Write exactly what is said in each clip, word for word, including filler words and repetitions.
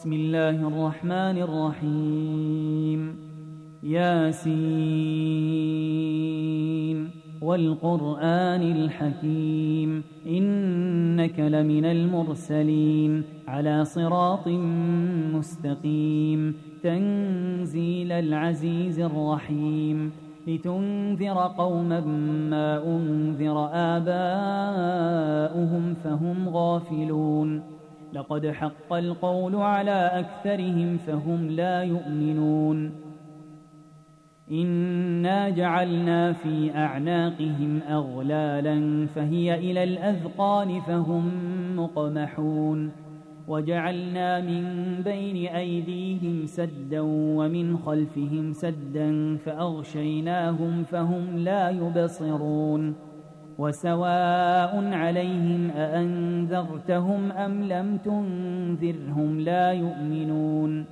بسم الله الرحمن الرحيم. ياسين والقرآن الحكيم إنك لمن المرسلين على صراط مستقيم تنزيل العزيز الرحيم لتنذر قوما ما أنذر آباؤهم فهم غافلون لقد حق القول على أكثرهم فهم لا يؤمنون إنا جعلنا في أعناقهم أغلالا فهي إلى الأذقان فهم مقمحون وجعلنا من بين أيديهم سدا ومن خلفهم سدا فأغشيناهم فهم لا يبصرون وسواء عليهم أأنذرتهم أم لم تنذرهم لا يؤمنون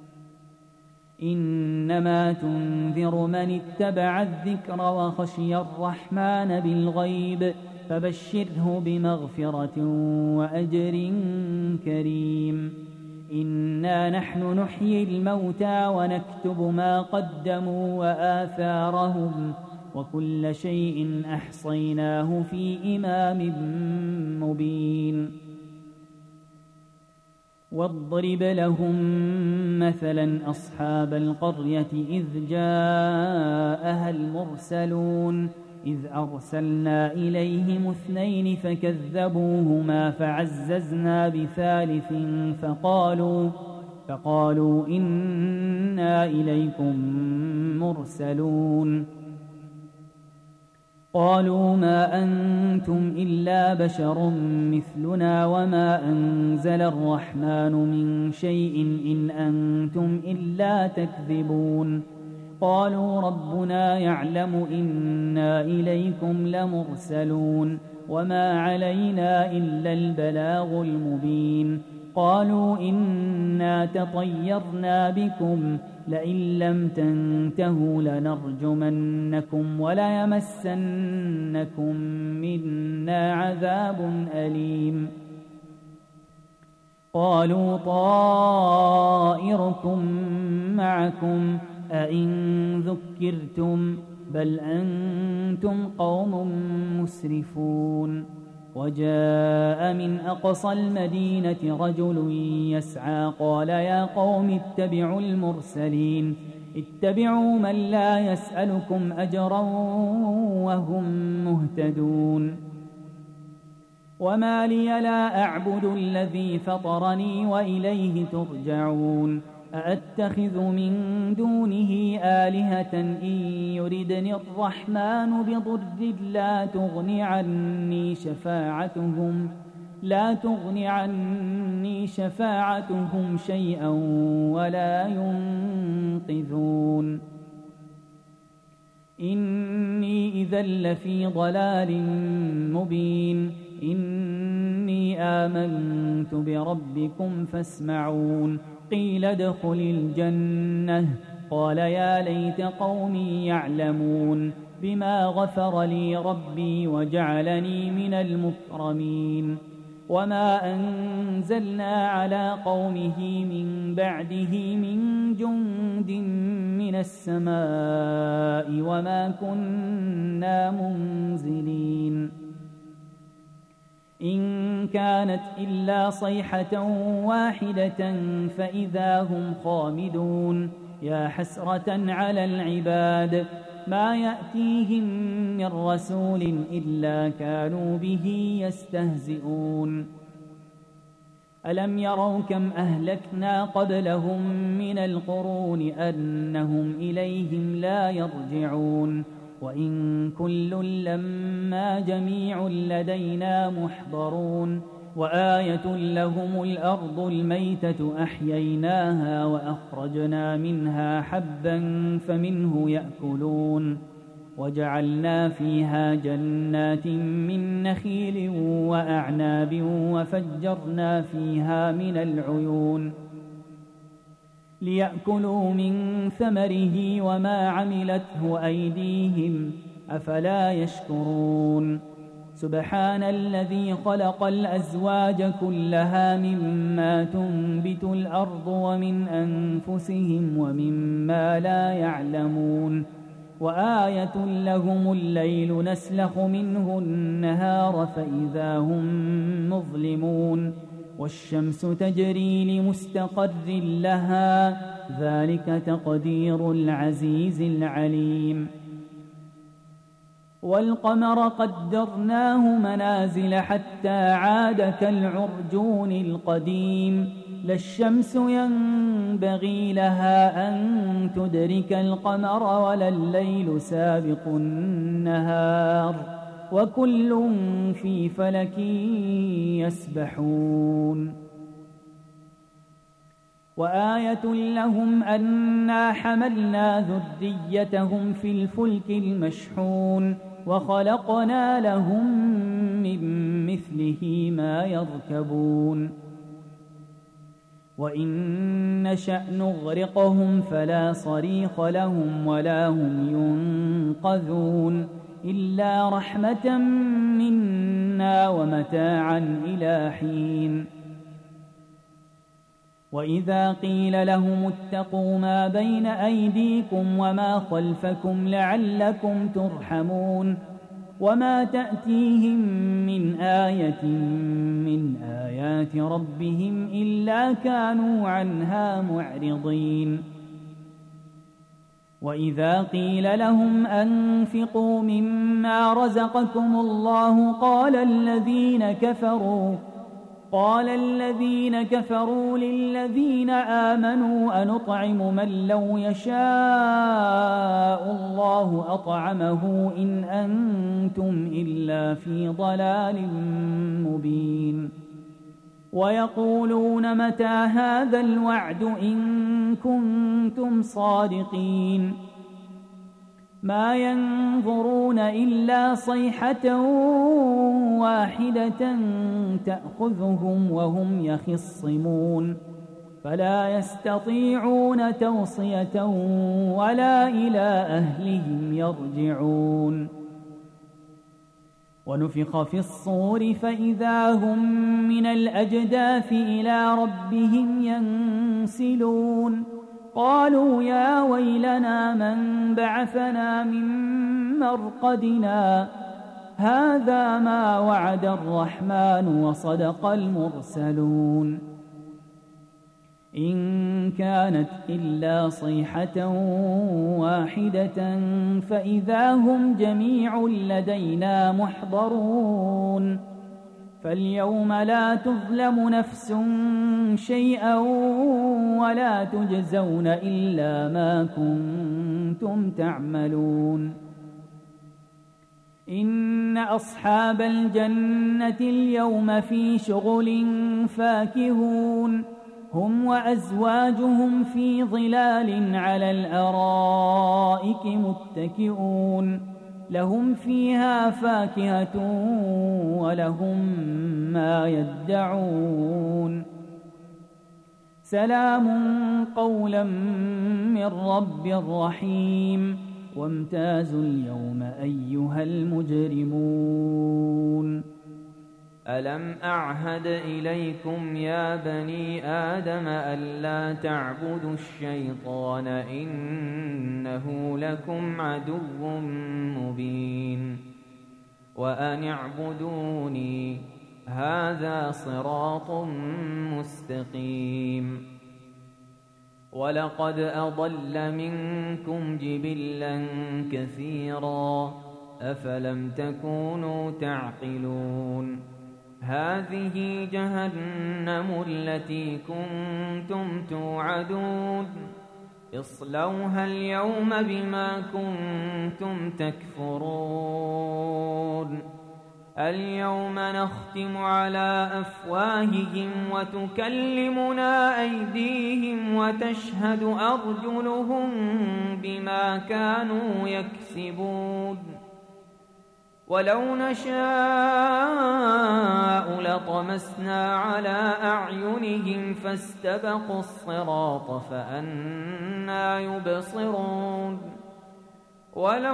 إنما تنذر من اتبع الذكر وخشي الرحمن بالغيب فبشره بمغفرة وأجر كريم إنا نحن نحيي الموتى ونكتب ما قدموا وآثارهم وكل شيء أحصيناه في إمام مبين واضرب لهم مثلا أصحاب القرية إذ جاءها المرسلون إذ أرسلنا إليهم اثنين فكذبوهما فعززنا بثالث فقالوا فقالوا إنا إليكم مرسلون قالوا ما أنتم إلا بشر مثلنا وما أنزل الرحمن من شيء إن أنتم إلا تكذبون قالوا ربنا يعلم إنا إليكم لمرسلون وما علينا إلا البلاغ المبين قالوا إنا تطيرنا بكم لئن لم تنتهوا لنرجمنكم وليمسنكم منا عذاب أليم قالوا طائركم معكم أئن ذكرتم بل أنتم قوم مسرفون وجاء من أقصى المدينة رجل يسعى قال يا قوم اتبعوا المرسلين اتبعوا من لا يسألكم أجرا وهم مهتدون وما لي لا أعبد الذي فطرني وإليه ترجعون أأتخذ من دونه آلهة إن يردني الرحمن بضر لا تغن عني شفاعتهم لا تغن عني شفاعتهم شيئا ولا ينقذون إني إذا لفي ضلال مبين إني آمنت بربكم فاسمعون قيل ادخل الجنة قال يا ليت قومي يعلمون بما غفر لي ربي وجعلني من المكرمين وما أنزلنا على قومه من بعده من جند من السماء وما كنا منزلين إن كانت إلا صيحة واحدة فإذا هم خامدون يا حسرة على العباد ما يأتيهم من رسول إلا كانوا به يستهزئون ألم يروا كم أهلكنا قبلهم من القرون أنهم إليهم لا يرجعون وإن كل لما جميع لدينا محضرون وآية لهم الأرض الميتة أحييناها وأخرجنا منها حبا فمنه يأكلون وجعلنا فيها جنات من نخيل وأعناب وفجرنا فيها من العيون ليأكلوا من ثمره وما عملته أيديهم أفلا يشكرون سبحان الذي خلق الأزواج كلها مما تنبت الأرض ومن أنفسهم ومما لا يعلمون وآية لهم الليل نسلخ منه النهار فإذا هم مظلمون والشمس تجري لمستقر لها ذلك تقدير العزيز العليم والقمر قدرناه منازل حتى عاد كالعرجون القديم لا الشمس ينبغي لها أن تدرك القمر ولا الليل سابق النهار وكل في فلك يسبحون وآية لهم أنا حملنا ذريتهم في الفلك المشحون وخلقنا لهم من مثله ما يركبون وإن نشأ نغرقهم فلا صريخ لهم ولا هم ينقذون إلا رحمة منا ومتاعا إلى حين وإذا قيل لهم اتقوا ما بين أيديكم وما خلفكم لعلكم ترحمون وما تأتيهم من آية من آيات ربهم إلا كانوا عنها معرضين وإذا قيل لهم أنفقوا مما رزقكم الله قال الذين كفروا قال الذين كفروا للذين آمنوا أنطعم من لو يشاء الله أطعمه إن أنتم إلا في ضلال مبين ويقولون متى هذا الوعد إن كنتم صادقين ما ينظرون إلا صيحة واحدة تأخذهم وهم يخصمون فلا يستطيعون توصية ولا إلى أهلهم يرجعون ونفخ في الصور فإذا هم من الأجداث إلى ربهم ينسلون قالوا يا ويلنا من بعثنا من مرقدنا هذا ما وعد الرحمن وصدق المرسلون إن كانت إلا صيحة واحدة فإذا هم جميع لدينا محضرون فاليوم لا تظلم نفس شيئا ولا تجزون إلا ما كنتم تعملون إن أصحاب الجنة اليوم في شغل فاكهون هم وأزواجهم في ظلال على الأرائك متكئون لهم فيها فاكهة ولهم ما يدعون سلام قولا من رب رحيم وامتازوا اليوم أيها المجرمون ألم أعهد إليكم يا بني آدم ألا تعبدوا الشيطان إنه لكم عدو مبين وأن اعبدوني هذا صراط مستقيم ولقد أضل منكم جبلا كثيرا أفلم تكونوا تعقلون هذه جهنم التي كنتم توعدون اصلوها اليوم بما كنتم تكفرون اليوم نختم على أفواههم وتكلمنا أيديهم وتشهد أرجلهم بما كانوا يكسبون ولو نشاء لطمسنا على أعينهم فاستبقوا الصراط فأنى يبصرون ولو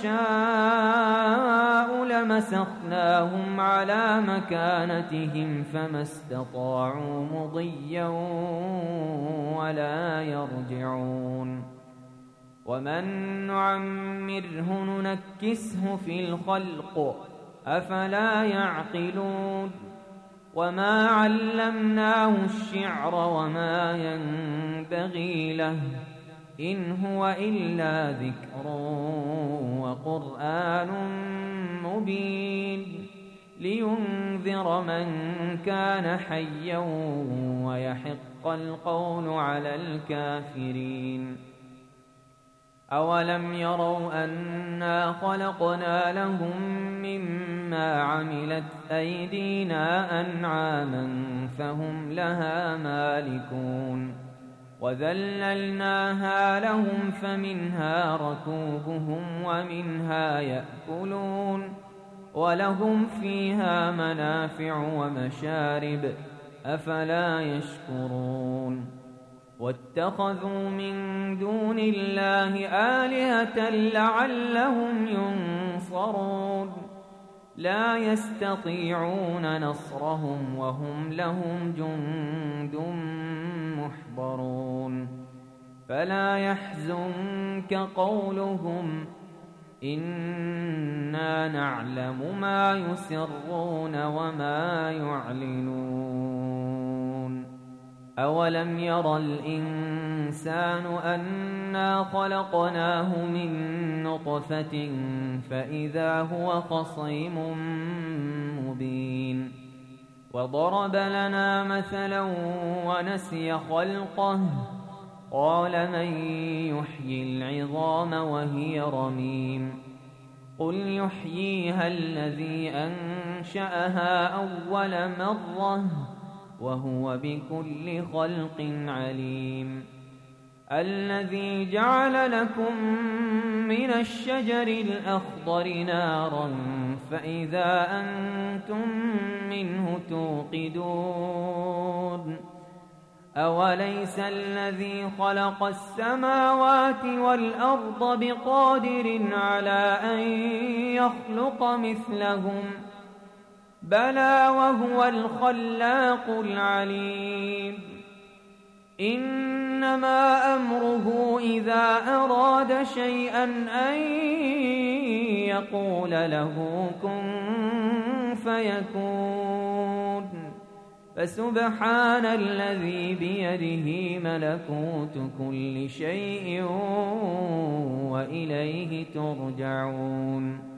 نشاء لمسخناهم على مكانتهم فما استطاعوا مضيا ولا يرجعون ومن نعمره ننكسه في الخلق أفلا يعقلون وما علمناه الشعر وما ينبغي له إن هو إلا ذكر وقرآن مبين لينذر من كان حيا ويحق القول على الكافرين أولم يروا أنا خلقنا لهم مما عملت أيدينا أنعاما فهم لها مالكون وذللناها لهم فمنها ركوبهم ومنها يأكلون ولهم فيها منافع ومشارب أفلا يشكرون واتخذوا من دون الله آلهة لعلهم ينصرون لا يستطيعون نصرهم وهم لهم جند محضرون فلا يحزنك قولهم إنا نعلم ما يسرون وما يعلنون أولم يرى الإنسان أنا خلقناه من نطفة فإذا هو خصيم مبين وضرب لنا مثلا ونسي خلقه قال من يحيي العظام وهي رميم قل يحييها الذي أنشأها أول مرة وهو بكل خلق عليم الذي جعل لكم من الشجر الأخضر نارا فإذا أنتم منه توقدون أوليس الذي خلق السماوات والأرض بقادر على أن يخلق مثلهم بلى وهو الخلاق العليم إنما أمره إذا أراد شيئا أن يقول له كن فيكون فسبحان الذي بيده ملكوت كل شيء وإليه ترجعون